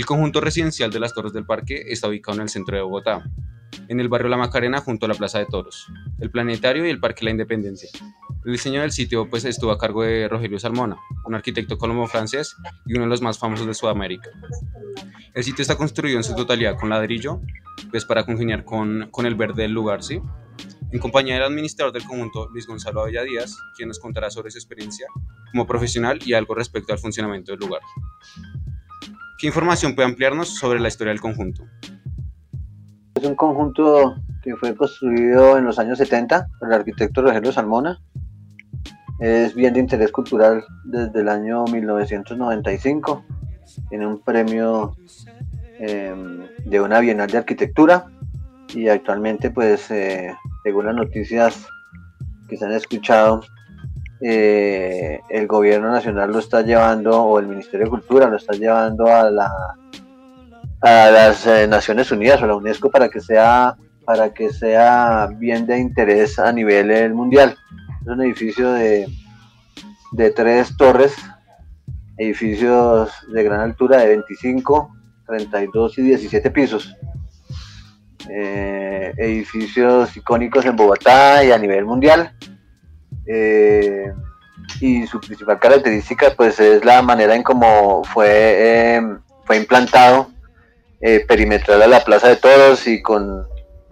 El conjunto residencial de las Torres del Parque está ubicado en el centro de Bogotá, en el barrio La Macarena junto a la Plaza de Toros, el Planetario y el Parque La Independencia. El diseño del sitio estuvo a cargo de Rogelio Salmona, un arquitecto colombo-francés y uno de los más famosos de Sudamérica. El sitio está construido en su totalidad con ladrillo, para congeniar con el verde del lugar, ¿sí? En compañía del administrador del conjunto, Luis Gonzalo Abella Díaz, quien nos contará sobre su experiencia como profesional y algo respecto al funcionamiento del lugar. ¿Qué información puede ampliarnos sobre la historia del conjunto? Es un conjunto que fue construido en los años 70 por el arquitecto Rogelio Salmona. Es bien de interés cultural desde el año 1995. Tiene un premio de una Bienal de Arquitectura y actualmente, pues, según las noticias que se han escuchado, el gobierno nacional lo está llevando, o el Ministerio de Cultura lo está llevando a las Naciones Unidas o a la UNESCO para que sea bien de interés a nivel mundial. Es un edificio de 3 torres, edificios de gran altura de 25, 32 y 17 pisos. Edificios icónicos en Bogotá y a nivel mundial. Y su principal característica, pues, es la manera en cómo fue implantado perimetral a la Plaza de Toros y con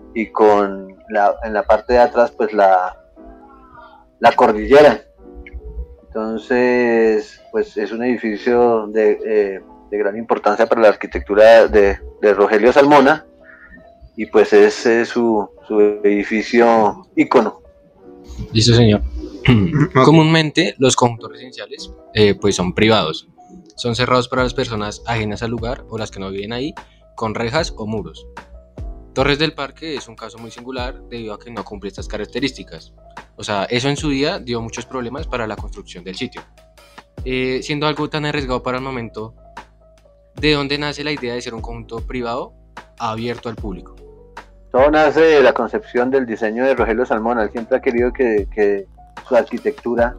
en la parte de atrás, pues, la cordillera. Entonces, pues, es un edificio de gran importancia para la arquitectura de Rogelio Salmona, y pues es su edificio ícono. Listo, señor. Comúnmente los conjuntos residenciales pues son privados. Son cerrados para las personas ajenas al lugar o las que no viven ahí, con rejas o muros. Torres del Parque es un caso muy singular debido a que no cumple estas características. O sea, eso en su día dio muchos problemas para la construcción del sitio. Siendo algo tan arriesgado para el momento, ¿de dónde nace la idea de ser un conjunto privado abierto al público? Todo nace de la concepción del diseño de Rogelio Salmona. Él siempre ha querido que su arquitectura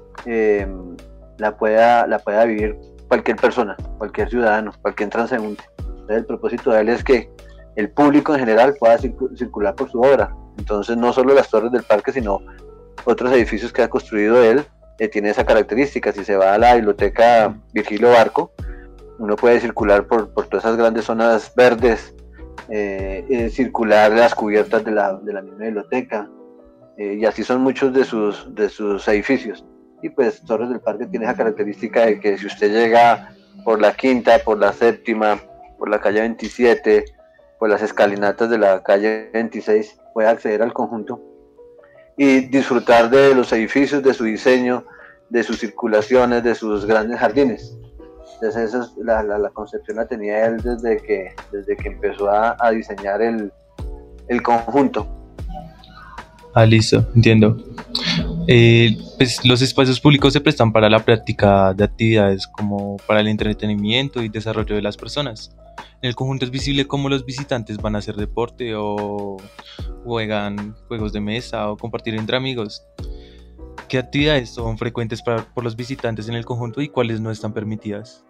la pueda vivir cualquier persona, cualquier ciudadano, cualquier transeúnte. Entonces, el propósito de él es que el público en general pueda circular por su obra. Entonces, no solo las Torres del Parque, sino otros edificios que ha construido él tienen esa característica. Si se va a la biblioteca Virgilio Barco, uno puede circular por todas esas grandes zonas verdes, circular las cubiertas de la misma biblioteca, y así son muchos de sus edificios. Y pues Torres del Parque tiene esa característica de que si usted llega por la Quinta, por la Séptima, por la calle 27, por las escalinatas de la calle 26, puede acceder al conjunto y disfrutar de los edificios, de su diseño, de sus circulaciones, de sus grandes jardines. Entonces esa es la concepción la tenía él desde que empezó a diseñar el conjunto. Listo, entiendo. Pues los espacios públicos se prestan para la práctica de actividades como para el entretenimiento y desarrollo de las personas. En el conjunto es visible cómo los visitantes van a hacer deporte o juegan juegos de mesa o compartir entre amigos. ¿Qué actividades son frecuentes por los visitantes en el conjunto y cuáles no están permitidas?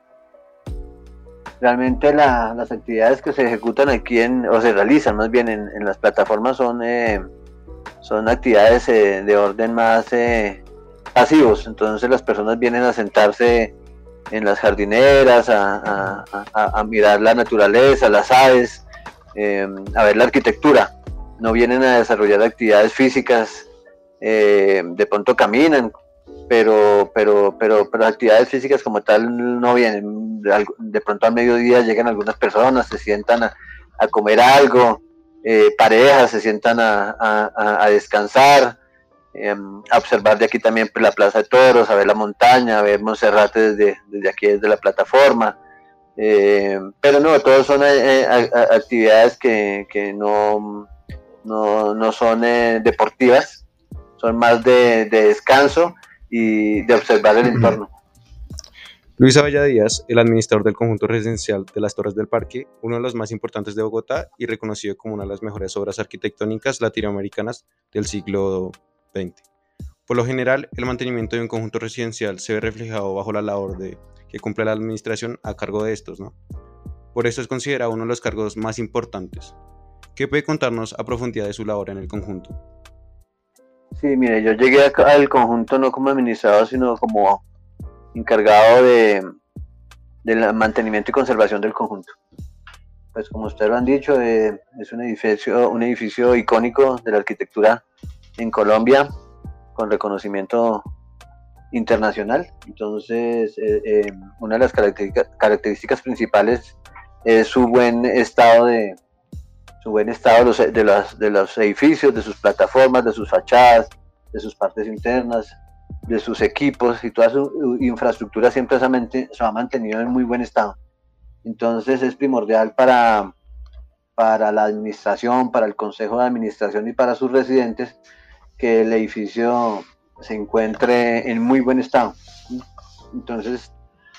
Realmente las actividades que se ejecutan aquí o se realizan más bien en las plataformas son actividades de orden más pasivos. Entonces las personas vienen a sentarse en las jardineras, a mirar la naturaleza, las aves, a ver la arquitectura. No vienen a desarrollar actividades físicas, de pronto caminan, pero actividades físicas como tal no vienen. De pronto al mediodía llegan algunas personas, se sientan a comer algo, parejas se sientan a descansar, a observar de aquí también la Plaza de Toros, a ver la montaña, a ver Monserrate desde aquí, desde la plataforma. Pero no, todos son actividades que no son deportivas, son más de descanso y de observar el entorno. Luis Abella Díaz, el administrador del conjunto residencial de las Torres del Parque, uno de los más importantes de Bogotá y reconocido como una de las mejores obras arquitectónicas latinoamericanas del siglo XX. Por lo general, el mantenimiento de un conjunto residencial se ve reflejado bajo la labor que cumple la administración a cargo de estos, ¿no? Por eso es considerado uno de los cargos más importantes. ¿Qué puede contarnos a profundidad de su labor en el conjunto? Sí, mire, yo llegué acá al conjunto no como administrador, sino como encargado del mantenimiento y conservación del conjunto. Pues como ustedes lo han dicho, es un edificio icónico de la arquitectura en Colombia, con reconocimiento internacional. Entonces, una de las características principales es su buen estado de los edificios, de sus plataformas, de sus fachadas, de sus partes internas, de sus equipos, y toda su infraestructura siempre se ha mantenido en muy buen estado. Entonces es primordial para la administración, para el consejo de administración y para sus residentes que el edificio se encuentre en muy buen estado. Entonces,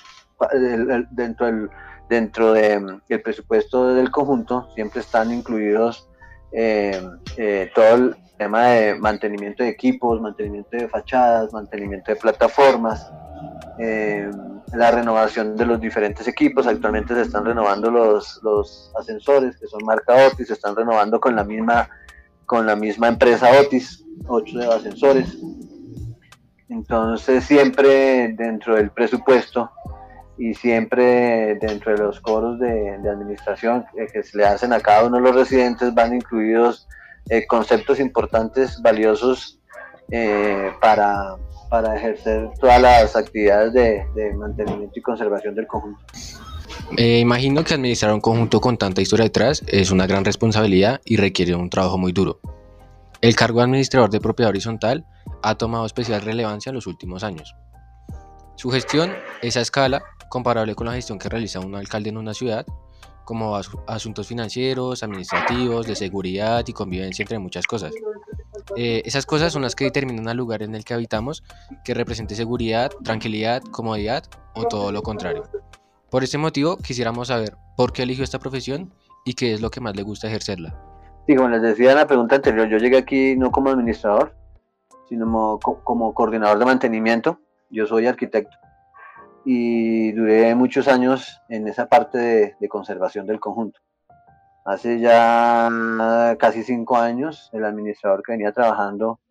dentro del presupuesto del conjunto siempre están incluidos todo el tema de mantenimiento de equipos, mantenimiento de fachadas, mantenimiento de plataformas, la renovación de los diferentes equipos. Actualmente se están renovando los ascensores, que son marca Otis, se están renovando con la misma empresa Otis, 8 ascensores. Entonces siempre dentro del presupuesto y siempre dentro de los cobros de administración que se le hacen a cada uno de los residentes van incluidos conceptos importantes, valiosos para ejercer todas las actividades de mantenimiento y conservación del conjunto. Imagino que administrar un conjunto con tanta historia detrás es una gran responsabilidad y requiere un trabajo muy duro. El cargo de administrador de propiedad horizontal ha tomado especial relevancia en los últimos años. Su gestión es a escala comparable con la gestión que realiza un alcalde en una ciudad, como asuntos financieros, administrativos, de seguridad y convivencia, entre muchas cosas. Esas cosas son las que determinan al lugar en el que habitamos, que represente seguridad, tranquilidad, comodidad o todo lo contrario. Por este motivo, quisiéramos saber por qué eligió esta profesión y qué es lo que más le gusta ejercerla. Sí, como les decía en la pregunta anterior, yo llegué aquí no como administrador, sino como coordinador de mantenimiento. Yo soy arquitecto y duré muchos años en esa parte de conservación del conjunto. Hace ya casi 5 años, el administrador que venía trabajando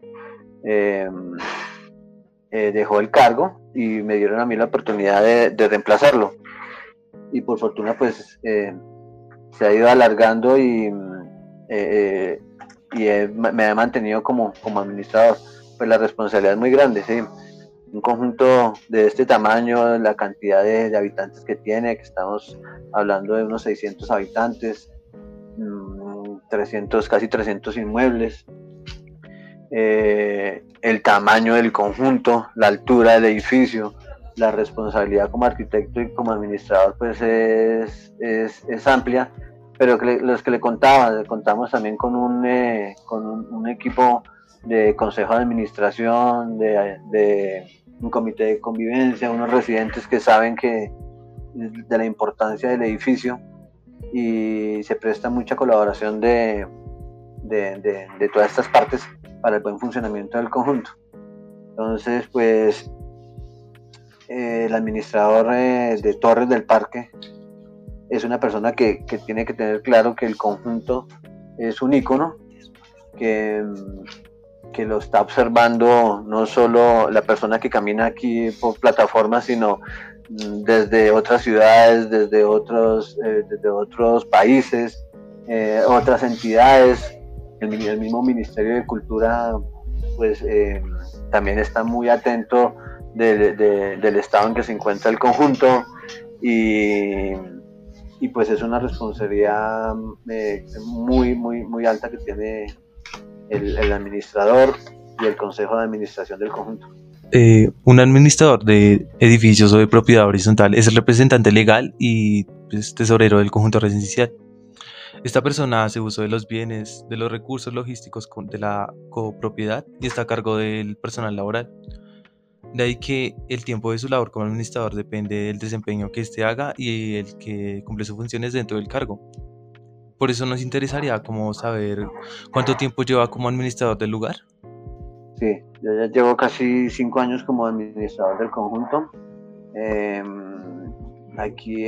dejó el cargo y me dieron a mí la oportunidad de reemplazarlo. Y por fortuna, pues se ha ido alargando y me ha mantenido como administrador. Pues la responsabilidad es muy grande, ¿sí? Un conjunto de este tamaño, la cantidad de habitantes que tiene, que estamos hablando de unos 600 habitantes, casi 300 inmuebles, el tamaño del conjunto, la altura del edificio, la responsabilidad como arquitecto y como administrador pues es amplia, pero los que contamos también con un equipo de consejo de administración, de un comité de convivencia, unos residentes que saben de la importancia del edificio y se presta mucha colaboración de todas estas partes para el buen funcionamiento del conjunto. Entonces, pues el administrador de Torres del Parque es una persona que tiene que tener claro que el conjunto es un ícono, que lo está observando no solo la persona que camina aquí por plataformas, sino desde otras ciudades, desde otros países, otras entidades. El mismo Ministerio de Cultura pues también está muy atento del estado en que se encuentra el conjunto y pues es una responsabilidad muy alta que tiene el administrador y el consejo de administración del conjunto. Un administrador de edificios o de propiedad horizontal es el representante legal y pues, tesorero del conjunto residencial. Esta persona hace uso de los bienes, de los recursos logísticos de la copropiedad y está a cargo del personal laboral. De ahí que el tiempo de su labor como administrador depende del desempeño que éste haga y el que cumple sus funciones dentro del cargo. Por eso nos interesaría como saber cuánto tiempo lleva como administrador del lugar. Sí, yo ya llevo casi 5 años como administrador del conjunto. Aquí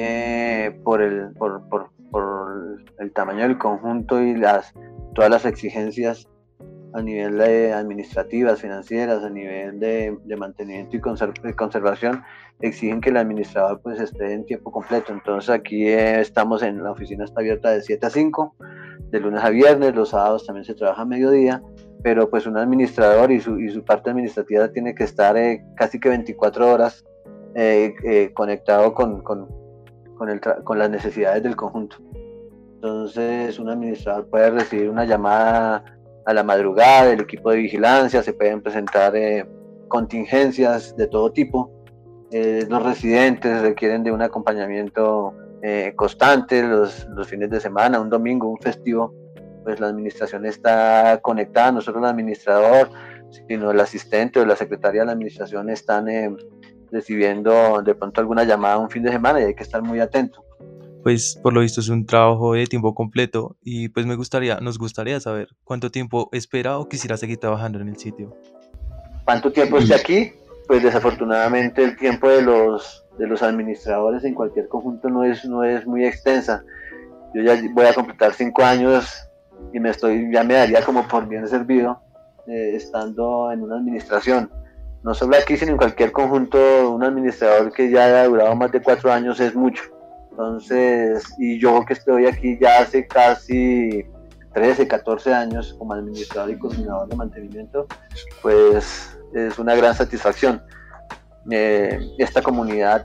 por el tamaño del conjunto y todas las exigencias a nivel de administrativas, financieras, a nivel de mantenimiento y conservación, exigen que el administrador pues esté en tiempo completo. Entonces aquí estamos en la oficina, está abierta de 7 a 5, de lunes a viernes, los sábados también se trabaja a mediodía, pero pues un administrador y su parte administrativa tiene que estar casi que 24 horas conectado con las necesidades del conjunto. Entonces un administrador puede recibir una llamada a la madrugada del equipo de vigilancia, se pueden presentar contingencias de todo tipo. Los residentes requieren de un acompañamiento constante los fines de semana, un domingo, un festivo, pues la administración está conectada, no solo el administrador, sino el asistente o la secretaria de la administración están recibiendo de pronto alguna llamada un fin de semana y hay que estar muy atento. Pues por lo visto es un trabajo de tiempo completo y pues nos gustaría saber cuánto tiempo espera o quisiera seguir trabajando en el sitio. ¿Cuánto tiempo esté aquí? Pues desafortunadamente el tiempo de los administradores en cualquier conjunto no es muy extensa. Yo ya voy a completar 5 años y ya me daría como por bien servido estando en una administración. No solo aquí, sino en cualquier conjunto, un administrador que ya haya durado más de 4 años es mucho. Entonces, y yo que estoy aquí ya hace casi 13, 14 años como administrador y coordinador de mantenimiento, pues es una gran satisfacción. Esta comunidad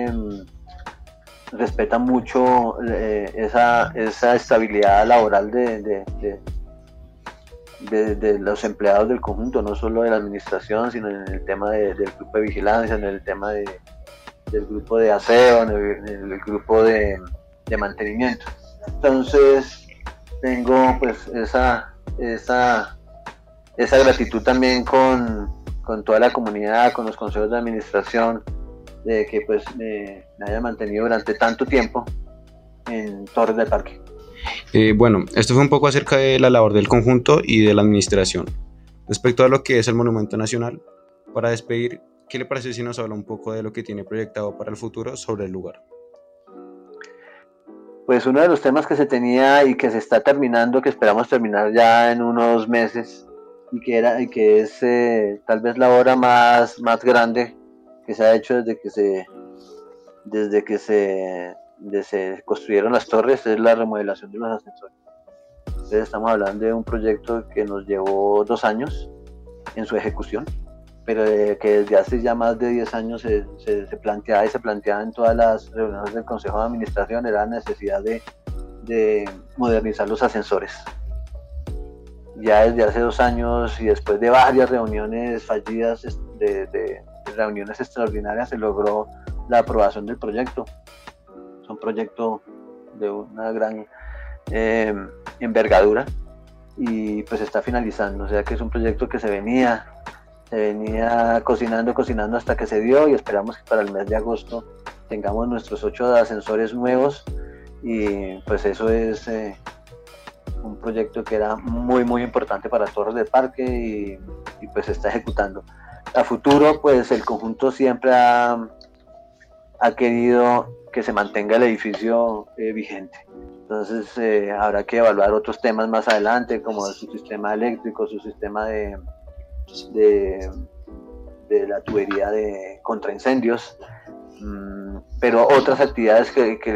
respeta mucho esa estabilidad laboral de los empleados del conjunto, no solo de la administración, sino en el tema del grupo de vigilancia, en el tema del grupo de aseo, en el grupo de mantenimiento. Entonces tengo pues esa gratitud también con toda la comunidad, con los consejos de administración, de que pues me haya mantenido durante tanto tiempo en Torres del Parque. Bueno, esto fue un poco acerca de la labor del conjunto y de la administración. Respecto a lo que es el Monumento Nacional, para despedir, ¿qué le parece si nos habla un poco de lo que tiene proyectado para el futuro sobre el lugar? Pues uno de los temas que se tenía y que se está terminando, que esperamos terminar ya en unos meses, y que es tal vez la obra más grande que se ha hecho desde que se construyeron las torres, es la remodelación de los ascensores. Entonces estamos hablando de un proyecto que nos llevó 2 años en su ejecución, pero que desde hace ya más de 10 años se planteaba en todas las reuniones del Consejo de Administración, era la necesidad de modernizar los ascensores. Ya desde hace 2 años y después de varias reuniones fallidas, de reuniones extraordinarias, se logró la aprobación del proyecto. Es un proyecto de una gran envergadura y pues está finalizando, o sea que es un proyecto que se venía cocinando hasta que se dio, y esperamos que para el mes de agosto tengamos nuestros 8 ascensores nuevos, y pues eso es un proyecto que era muy importante para Torres del Parque y pues se está ejecutando. A futuro pues el conjunto siempre ha querido que se mantenga el edificio vigente. Entonces habrá que evaluar otros temas más adelante, como su sistema eléctrico, su sistema de la tubería de contraincendios, pero otras actividades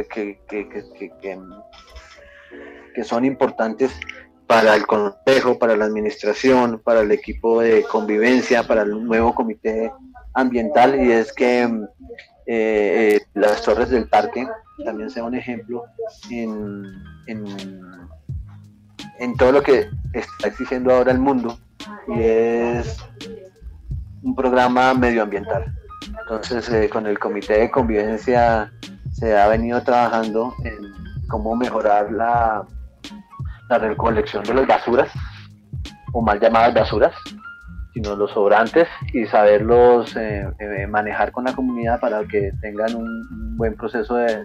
que son importantes para el consejo, para la administración, para el equipo de convivencia, para el nuevo comité ambiental, y es que las Torres del Parque también sea un ejemplo en todo lo que está exigiendo ahora el mundo, y es un programa medioambiental. Entonces con el comité de convivencia se ha venido trabajando en cómo mejorar la recolección de las basuras, o mal llamadas basuras, sino los sobrantes, y saberlos manejar con la comunidad para que tengan un buen proceso de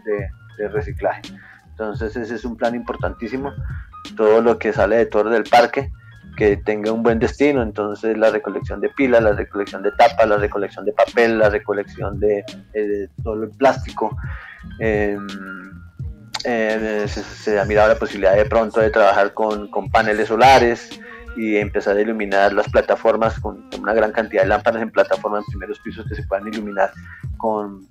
reciclaje. Entonces ese es un plan importantísimo. Todo lo que sale de Torres del Parque que tenga un buen destino. Entonces la recolección de pilas, la recolección de tapas, la recolección de papel, la recolección de todo el plástico. Se ha mirado la posibilidad de pronto de trabajar con paneles solares y empezar a iluminar las plataformas con una gran cantidad de lámparas en plataformas en primeros pisos que se puedan iluminar con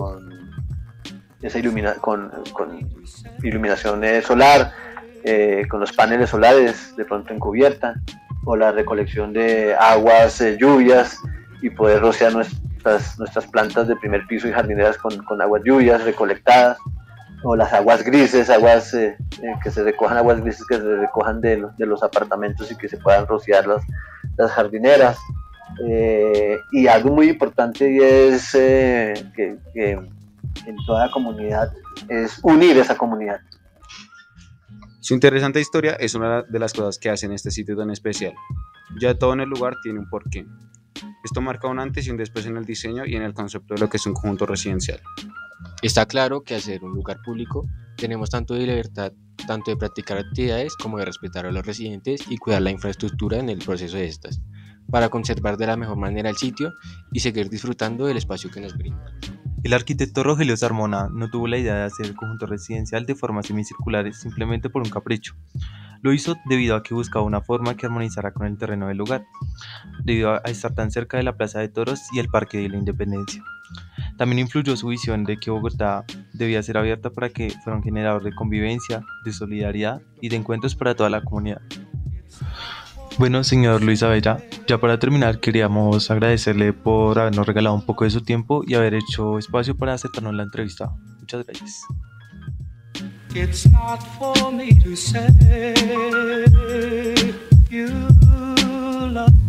iluminación solar, con los paneles solares de pronto en cubierta, o la recolección de aguas, lluvias, y poder rociar nuestras plantas de primer piso y jardineras con aguas lluvias recolectadas, o las aguas grises, que se recojan de los apartamentos y que se puedan rociar las jardineras. Y algo muy importante y es que en toda comunidad es unir esa comunidad. Su interesante historia es una de las cosas que hacen este sitio tan especial. Ya todo en el lugar tiene un porqué. Esto marca un antes y un después en el diseño y en el concepto de lo que es un conjunto residencial. Está claro que al ser un lugar público tenemos tanto de libertad, tanto de practicar actividades como de respetar a los residentes y cuidar la infraestructura en el proceso de estas, para conservar de la mejor manera el sitio y seguir disfrutando del espacio que nos brinda. El arquitecto Rogelio Sarmona no tuvo la idea de hacer el conjunto residencial de formas semicirculares simplemente por un capricho. Lo hizo debido a que buscaba una forma que armonizara con el terreno del lugar, debido a estar tan cerca de la Plaza de Toros y el Parque de la Independencia. También influyó su visión de que Bogotá debía ser abierta para que fuera un generador de convivencia, de solidaridad y de encuentros para toda la comunidad. Bueno, señor Luis Abella, ya para terminar queríamos agradecerle por habernos regalado un poco de su tiempo y haber hecho espacio para aceptarnos la entrevista. Muchas gracias. It's not for me to say you love